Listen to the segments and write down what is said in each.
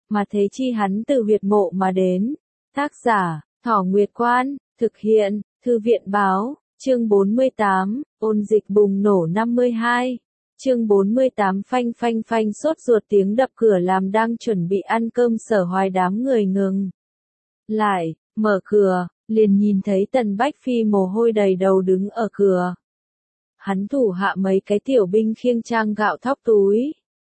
mà thế chi hắn từ huyệt mộ mà đến. Tác giả, Thỏ Nguyệt Quan, thực hiện, Thư viện báo, chương 48, ôn dịch bùng nổ 52. Chương 48 phanh phanh phanh sốt ruột tiếng đập cửa làm đang chuẩn bị ăn cơm Sở Hoài đám người ngừng lại, mở cửa, liền nhìn thấy Tần Bách Phi mồ hôi đầy đầu đứng ở cửa. Hắn thủ hạ mấy cái tiểu binh khiêng trang gạo thóc túi.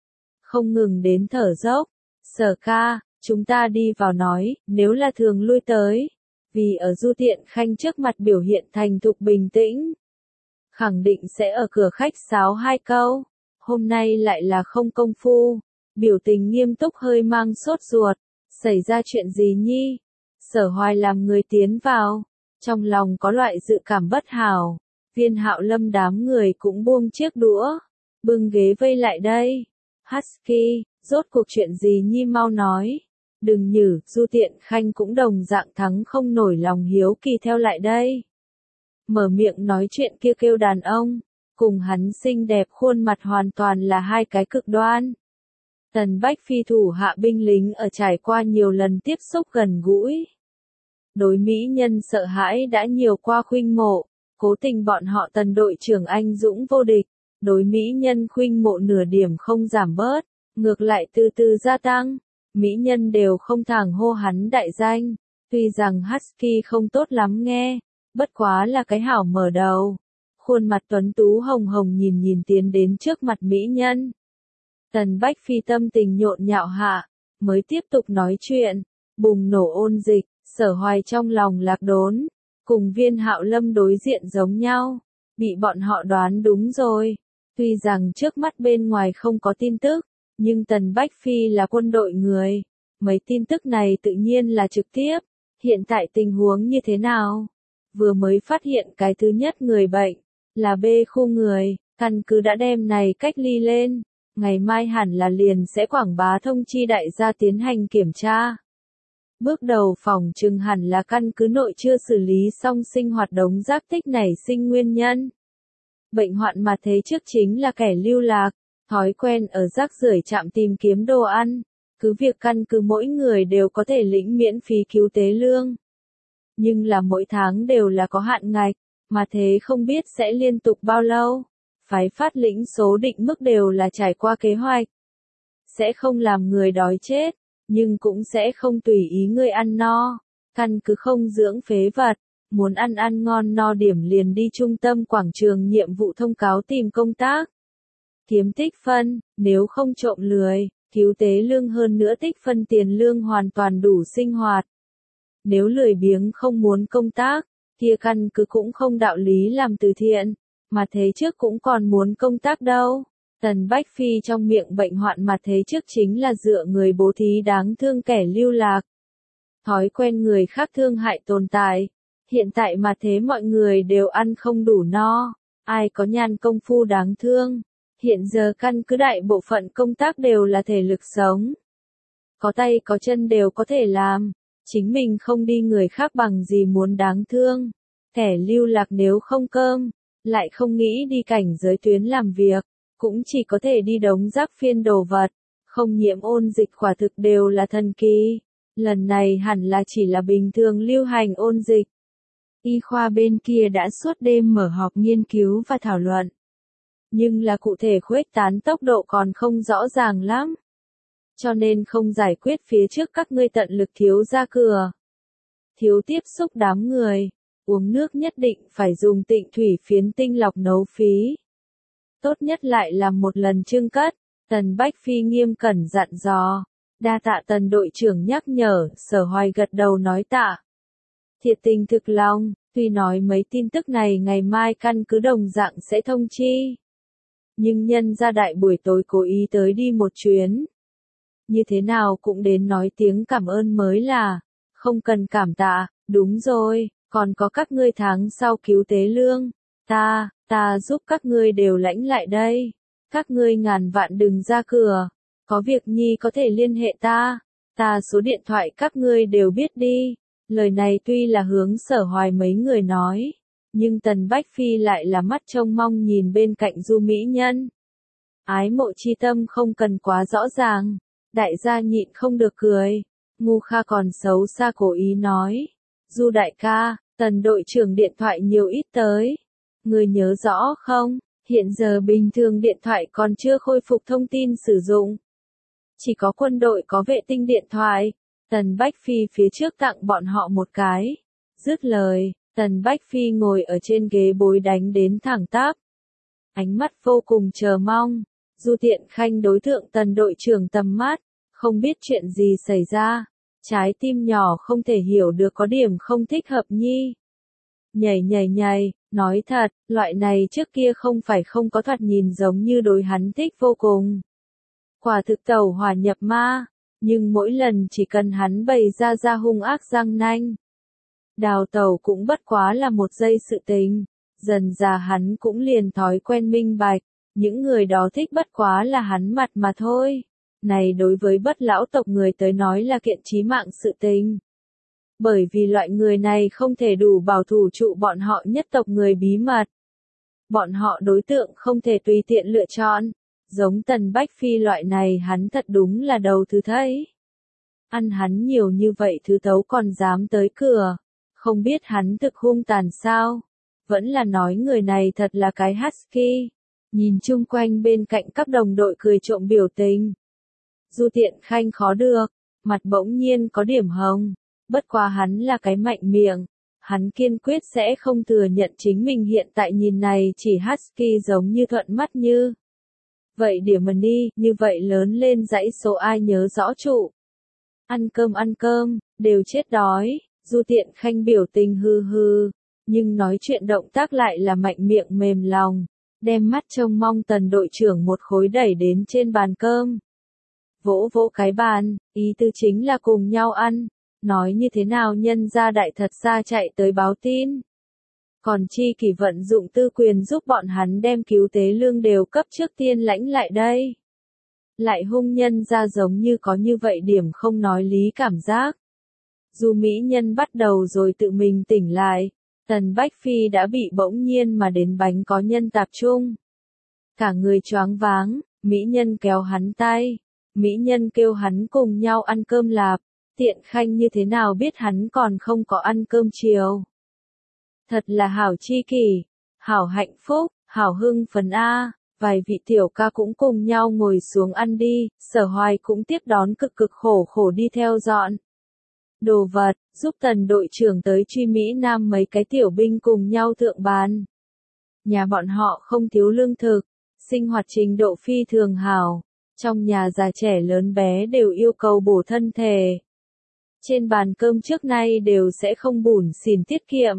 Không ngừng đến thở dốc. Sở ca, chúng ta đi vào nói, nếu là thường lui tới. Vì ở Du Tiện Khanh trước mặt biểu hiện thành thục bình tĩnh. Khẳng định sẽ ở cửa khách sáo hai câu. Hôm nay lại là không công phu. Biểu tình nghiêm túc hơi mang sốt ruột. Xảy ra chuyện gì nhi? Sở Hoài làm người tiến vào. Trong lòng có loại dự cảm bất hảo. Viên Hạo Lâm đám người cũng buông chiếc đũa. Bưng ghế vây lại đây. Husky, rốt cuộc chuyện gì nhi mau nói. Đừng nhử, Du Tiện Khanh cũng đồng dạng thắng không nổi lòng hiếu kỳ theo lại đây. Mở miệng nói chuyện kia kêu đàn ông. Cùng hắn xinh đẹp khuôn mặt hoàn toàn là hai cái cực đoan. Tần Bách Phi thủ hạ binh lính ở trải qua nhiều lần tiếp xúc gần gũi. Đối mỹ nhân sợ hãi đã nhiều qua khuynh mộ. Cố tình bọn họ Tần đội trưởng anh dũng vô địch. Đối mỹ nhân khuynh mộ nửa điểm không giảm bớt. Ngược lại từ từ gia tăng. Mỹ nhân đều không thẳng hô hắn đại danh. Tuy rằng Husky không tốt lắm nghe. Bất quá là cái hảo mở đầu. Khuôn mặt tuấn tú hồng hồng nhìn tiến đến trước mặt mỹ nhân. Tần Bách Phi tâm tình nhộn nhạo hạ. Mới tiếp tục nói chuyện. Bùng nổ ôn dịch. Sở Hoài trong lòng lạc đốn. Cùng Viên Hạo Lâm đối diện giống nhau. Bị bọn họ đoán đúng rồi. Tuy rằng trước mắt bên ngoài không có tin tức. Nhưng Tần Bách Phi là quân đội người. Mấy tin tức này tự nhiên là trực tiếp. Hiện tại tình huống như thế nào? Vừa mới phát hiện cái thứ nhất người bệnh. Là B khu người. Căn cứ đã đem này cách ly lên. Ngày mai hẳn là liền sẽ quảng bá thông chi đại gia tiến hành kiểm tra. Bước đầu phòng trừng hẳn là căn cứ nội chưa xử lý xong sinh hoạt đống rác tích nảy sinh nguyên nhân. Bệnh hoạn mà thế trước chính là kẻ lưu lạc, thói quen ở rác rưởi trạm tìm kiếm đồ ăn. Cứ việc căn cứ mỗi người đều có thể lĩnh miễn phí cứu tế lương. Nhưng là mỗi tháng đều là có hạn ngạch, mà thế không biết sẽ liên tục bao lâu. Phái phát lĩnh số định mức đều là trải qua kế hoạch. Sẽ không làm người đói chết. Nhưng cũng sẽ không tùy ý người ăn no. Căn cứ không dưỡng phế vật. Muốn ăn ngon no điểm liền đi trung tâm quảng trường nhiệm vụ thông cáo tìm công tác. Kiếm tích phân, nếu không trộm lười, cứu tế lương hơn nữa tích phân tiền lương hoàn toàn đủ sinh hoạt. Nếu lười biếng không muốn công tác, kia căn cứ cũng không đạo lý làm từ thiện. Mà thế trước cũng còn muốn công tác đâu. Tần Bách Phi trong miệng bệnh hoạn mà thế trước chính là dựa người bố thí đáng thương kẻ lưu lạc. Thói quen người khác thương hại tồn tại. Hiện tại mà thế mọi người đều ăn không đủ no. Ai có nhàn công phu đáng thương. Hiện giờ căn cứ đại bộ phận công tác đều là thể lực sống. Có tay có chân đều có thể làm. Chính mình không đi người khác bằng gì muốn đáng thương. Kẻ lưu lạc nếu không cơm, lại không nghĩ đi cảnh giới tuyến làm việc. Cũng chỉ có thể đi đống rác phiên đồ vật, không nhiễm ôn dịch quả thực đều là thần kỳ. Lần này hẳn là chỉ là bình thường lưu hành ôn dịch. Y khoa bên kia đã suốt đêm mở họp nghiên cứu và thảo luận. Nhưng là cụ thể khuếch tán tốc độ còn không rõ ràng lắm. Cho nên không giải quyết phía trước các ngươi tận lực thiếu ra cửa. Thiếu tiếp xúc đám người. Uống nước nhất định phải dùng Tịnh thủy phiến tinh lọc nấu phí. Tốt nhất lại làm một lần trưng cất. Tần Bách Phi nghiêm cẩn dặn dò. Đa tạ Tần đội trưởng nhắc nhở. Sở Hoài gật đầu nói tạ. Thiệt tình thực lòng. Tuy nói mấy tin tức này ngày mai căn cứ đồng dạng sẽ thông chi. Nhưng nhân ra đại buổi tối cố ý tới đi một chuyến. Như thế nào cũng đến nói tiếng cảm ơn mới là. Không cần cảm tạ. Đúng rồi. Còn có các ngươi tháng sau cứu tế lương. Ta giúp các ngươi đều lãnh lại đây. Các ngươi ngàn vạn đừng ra cửa. Có việc nhi có thể liên hệ ta. Ta số điện thoại các ngươi đều biết đi. Lời này tuy là hướng Sở Hoài mấy người nói. Nhưng Tần Bách Phi lại là mắt trông mong nhìn bên cạnh Du mỹ nhân. Ái mộ chi tâm không cần quá rõ ràng. Đại gia nhịn không được cười. Ngu Kha còn xấu xa cố ý nói. Du đại ca, Tần đội trưởng điện thoại nhiều ít tới. Người nhớ rõ không? Hiện giờ bình thường điện thoại còn chưa khôi phục thông tin sử dụng. Chỉ có quân đội có vệ tinh điện thoại. Tần Bách Phi phía trước tặng bọn họ một cái. Dứt lời, Tần Bách Phi ngồi ở trên ghế bối đánh đến thẳng tắp. Ánh mắt vô cùng chờ mong. Du Tiện Khanh đối tượng Tần đội trưởng tầm mắt, không biết chuyện gì xảy ra. Trái tim nhỏ không thể hiểu được có điểm không thích hợp nhi. Nhảy, nói thật, loại này trước kia không phải không có thoạt nhìn giống như đối hắn thích vô cùng. Quả thực tẩu hỏa nhập ma, nhưng mỗi lần chỉ cần hắn bày ra hung ác răng nanh. Đào tẩu cũng bất quá là một giây sự tình, dần già hắn cũng liền thói quen minh bạch, những người đó thích bất quá là hắn mặt mà thôi. Này đối với bất lão tộc người tới nói là kiện chí mạng sự tình. Bởi vì loại người này không thể đủ bảo thủ trụ bọn họ nhất tộc người bí mật. Bọn họ đối tượng không thể tùy tiện lựa chọn. Giống Tần Bách Phi loại này hắn thật đúng là đầu thứ thấy. Ăn hắn nhiều như vậy thứ tấu còn dám tới cửa. Không biết hắn thực hung tàn sao. Vẫn là nói người này thật là cái husky. Nhìn chung quanh bên cạnh các đồng đội cười trộm biểu tình. Du Tiện Khanh khó được, mặt bỗng nhiên có điểm hồng. Bất quá hắn là cái mạnh miệng. Hắn kiên quyết sẽ không thừa nhận chính mình hiện tại nhìn này chỉ husky giống như thuận mắt như. Vậy điểm mà đi, như vậy lớn lên dãy số ai nhớ rõ trụ. Ăn cơm, đều chết đói. Du Tiện Khanh biểu tình hư, nhưng nói chuyện động tác lại là mạnh miệng mềm lòng. Đem mắt trông mong Tần đội trưởng một khối đẩy đến trên bàn cơm. Vỗ cái bàn, ý tư chính là cùng nhau ăn. Nói như thế nào nhân gia đại thật xa chạy tới báo tin. Còn chi kỷ vận dụng tư quyền giúp bọn hắn đem cứu tế lương đều cấp trước tiên lãnh lại đây. Lại hung nhân ra giống như có như vậy điểm không nói lý cảm giác. Dù mỹ nhân bắt đầu rồi tự mình tỉnh lại, Tần Bách Phi đã bị bỗng nhiên mà đến bánh có nhân tạp trung. Cả người choáng váng, mỹ nhân kéo hắn tay, mỹ nhân kêu hắn cùng nhau ăn cơm lạp. Tiện Khanh như thế nào biết hắn còn không có ăn cơm chiều. Thật là hảo chi kỷ, hảo hạnh phúc, hảo hưng phấn a. Vài vị tiểu ca cũng cùng nhau ngồi xuống ăn đi, Sở Hoài cũng tiếp đón cực khổ đi theo dọn đồ vật, giúp Tần đội trưởng tới truy Mỹ Nam mấy cái tiểu binh cùng nhau thượng bàn. Nhà bọn họ không thiếu lương thực, sinh hoạt trình độ phi thường hảo, trong nhà già trẻ lớn bé đều yêu cầu bổ thân thể. Trên bàn cơm trước nay đều sẽ không bủn xỉn tiết kiệm.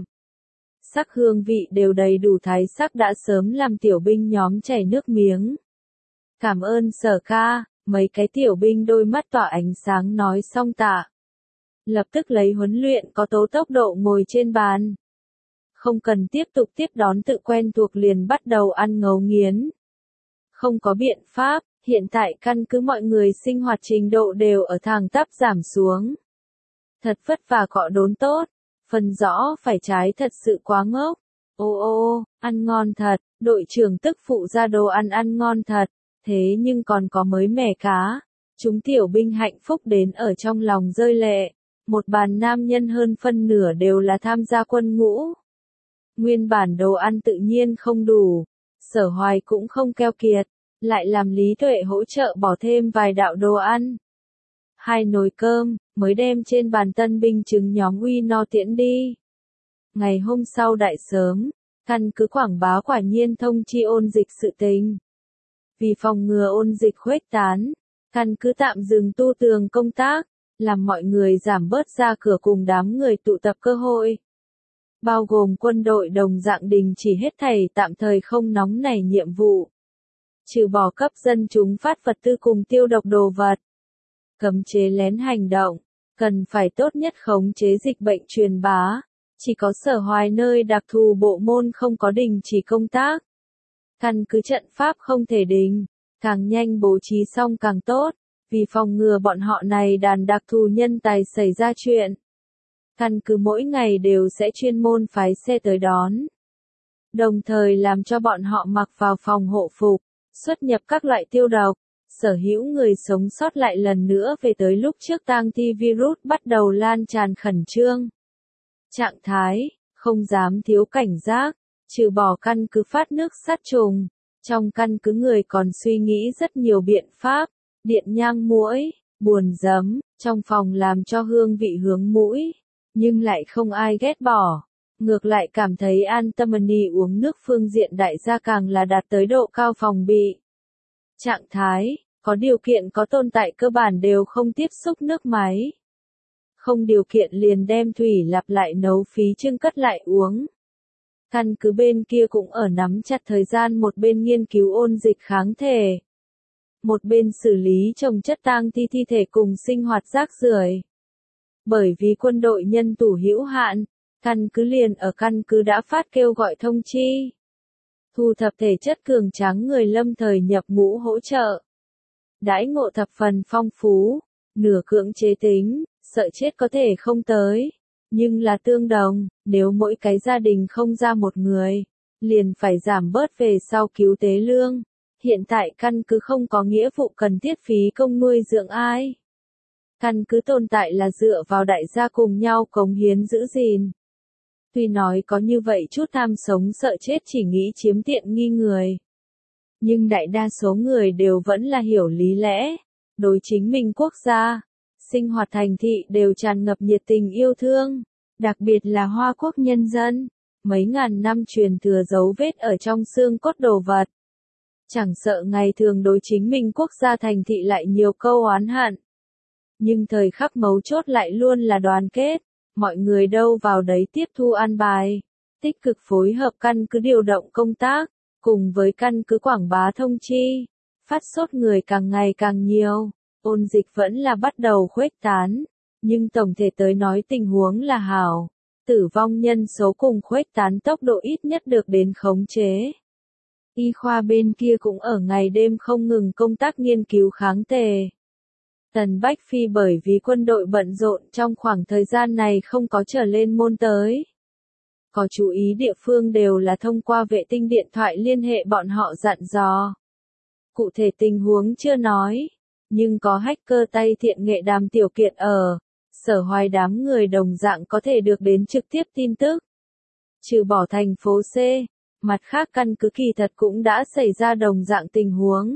Sắc hương vị đều đầy đủ thái sắc đã sớm làm tiểu binh nhóm chảy nước miếng. Cảm ơn Sở ca, mấy cái tiểu binh đôi mắt tỏa ánh sáng nói xong tạ. Lập tức lấy huấn luyện có tốc độ ngồi trên bàn. Không cần tiếp tục tiếp đón tự quen thuộc liền bắt đầu ăn ngấu nghiến. Không có biện pháp, hiện tại căn cứ mọi người sinh hoạt trình độ đều ở thang tắp giảm xuống. Thật vất vả cọ đốn tốt, phần rõ phải trái thật sự quá ngốc. Ô, ăn ngon thật, đội trưởng tức phụ ra đồ ăn ngon thật, thế nhưng còn có mới mẻ cá. Chúng tiểu binh hạnh phúc đến ở trong lòng rơi lệ. Một bàn nam nhân hơn phân nửa đều là tham gia quân ngũ. Nguyên bản đồ ăn tự nhiên không đủ, Sở Hoài cũng không keo kiệt, lại làm Lý Tuệ hỗ trợ bỏ thêm vài đạo đồ ăn. 2 nồi cơm, mới đem trên bàn tân binh chứng nhóm uy no tiễn đi. Ngày hôm sau đại sớm, căn cứ quảng bá quả nhiên thông chi ôn dịch sự tình. Vì phòng ngừa ôn dịch khuếch tán, căn cứ tạm dừng tu tường công tác, làm mọi người giảm bớt ra cửa cùng đám người tụ tập cơ hội. Bao gồm quân đội đồng dạng đình chỉ hết thảy tạm thời không nóng nảy nhiệm vụ. Trừ bỏ cấp dân chúng phát vật tư cùng tiêu độc đồ vật. Cấm chế lén hành động, cần phải tốt nhất khống chế dịch bệnh truyền bá. Chỉ có Sở Hoài nơi đặc thù bộ môn không có đình chỉ công tác. Căn cứ trận pháp không thể đình, càng nhanh bố trí xong càng tốt, vì phòng ngừa bọn họ này đàn đặc thù nhân tài xảy ra chuyện. Căn cứ mỗi ngày đều sẽ chuyên môn phái xe tới đón. Đồng thời làm cho bọn họ mặc vào phòng hộ phục, xuất nhập các loại tiêu độc, sở hữu người sống sót lại lần nữa về tới lúc trước tang thi virus bắt đầu lan tràn khẩn trương. Trạng thái, không dám thiếu cảnh giác, trừ bỏ căn cứ phát nước sát trùng. Trong căn cứ người còn suy nghĩ rất nhiều biện pháp, điện nhang muỗi, buồn giấm, trong phòng làm cho hương vị hướng mũi, nhưng lại không ai ghét bỏ. Ngược lại cảm thấy an tâm uống nước phương diện đại gia càng là đạt tới độ cao phòng bị. Trạng thái, có điều kiện có tồn tại cơ bản đều không tiếp xúc nước máy. Không điều kiện liền đem thủy lặp lại nấu phí chưng cất lại uống. Căn cứ bên kia cũng ở nắm chặt thời gian, một bên nghiên cứu ôn dịch kháng thể, một bên xử lý trồng chất tang thi thi thể cùng sinh hoạt rác rưởi. Bởi vì quân đội nhân tủ hữu hạn, căn cứ liền ở căn cứ đã phát kêu gọi thông chi. Thu thập thể chất cường tráng người lâm thời nhập ngũ hỗ trợ. Đãi ngộ thập phần phong phú, nửa cưỡng chế tính, sợ chết có thể không tới. Nhưng là tương đồng, nếu mỗi cái gia đình không ra một người, liền phải giảm bớt về sau cứu tế lương. Hiện tại căn cứ không có nghĩa vụ cần thiết phí công nuôi dưỡng ai. Căn cứ tồn tại là dựa vào đại gia cùng nhau cống hiến giữ gìn. Tuy nói có như vậy chút tham sống sợ chết chỉ nghĩ chiếm tiện nghi người. Nhưng đại đa số người đều vẫn là hiểu lý lẽ. Đối chính mình quốc gia, sinh hoạt thành thị đều tràn ngập nhiệt tình yêu thương. Đặc biệt là Hoa Quốc nhân dân. Mấy ngàn năm truyền thừa dấu vết ở trong xương cốt đồ vật. Chẳng sợ ngày thường đối chính mình quốc gia thành thị lại nhiều câu oán hận. Nhưng thời khắc mấu chốt lại luôn là đoàn kết. Mọi người đâu vào đấy tiếp thu an bài. Tích cực phối hợp căn cứ điều động công tác. Cùng với căn cứ quảng bá thông chi. Phát sốt người càng ngày càng nhiều. Ôn dịch vẫn là bắt đầu khuếch tán. Nhưng tổng thể tới nói tình huống là hảo. Tử vong nhân số cùng khuếch tán tốc độ ít nhất được đến khống chế. Y khoa bên kia cũng ở ngày đêm không ngừng công tác nghiên cứu kháng thể. Tần Bách Phi bởi vì quân đội bận rộn trong khoảng thời gian này không có trở lên môn tới. Có chú ý địa phương đều là thông qua vệ tinh điện thoại liên hệ bọn họ dặn dò. Cụ thể tình huống chưa nói, nhưng có hacker tay thiện nghệ Đàm Tiểu Kiện ở. Sở Hoài đám người đồng dạng có thể được đến trực tiếp tin tức. Trừ bỏ thành phố C, mặt khác căn cứ kỳ thật cũng đã xảy ra đồng dạng tình huống.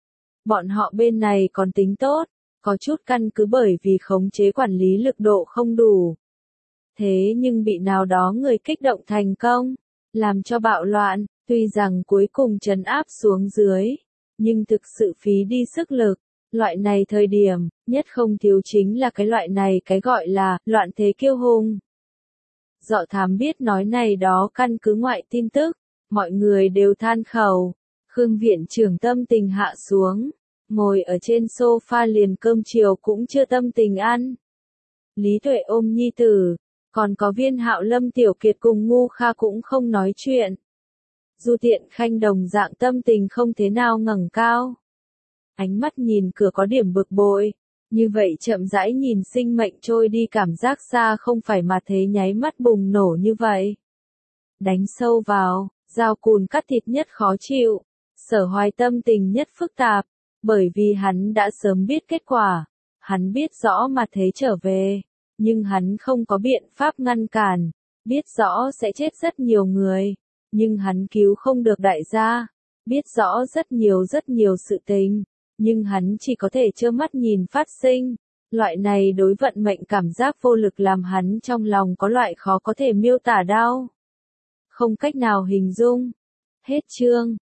Bọn họ bên này còn tính tốt, có chút căn cứ bởi vì khống chế quản lý lực độ không đủ. Thế nhưng bị nào đó người kích động thành công, làm cho bạo loạn, tuy rằng cuối cùng trấn áp xuống dưới, nhưng thực sự phí đi sức lực. Loại này thời điểm, nhất không thiếu chính là cái loại này cái gọi là loạn thế kiêu hùng. Dọ thám biết nói này đó căn cứ ngoại tin tức, mọi người đều than khẩu. Khương viện trưởng tâm tình hạ xuống, ngồi ở trên sofa liền cơm chiều cũng chưa tâm tình ăn. Lý Tuệ ôm nhi tử, còn có Viên Hạo Lâm Tiểu Kiệt cùng Ngu Kha cũng không nói chuyện. Du Tiện Khanh đồng dạng tâm tình không thế nào ngẩng cao. Ánh mắt nhìn cửa có điểm bực bội, như vậy chậm rãi nhìn sinh mệnh trôi đi cảm giác xa không phải mà thế nháy mắt bùng nổ như vậy. Đánh sâu vào, dao cùn cắt thịt nhất khó chịu, Sở Hoài tâm tình nhất phức tạp, bởi vì hắn đã sớm biết kết quả, hắn biết rõ mà thế trở về, nhưng hắn không có biện pháp ngăn cản, biết rõ sẽ chết rất nhiều người, nhưng hắn cứu không được đại gia, biết rõ rất nhiều sự tình. Nhưng hắn chỉ có thể trơ mắt nhìn phát sinh. Loại này đối vận mệnh cảm giác vô lực làm hắn trong lòng có loại khó có thể miêu tả đau. Không cách nào hình dung. Hết chương.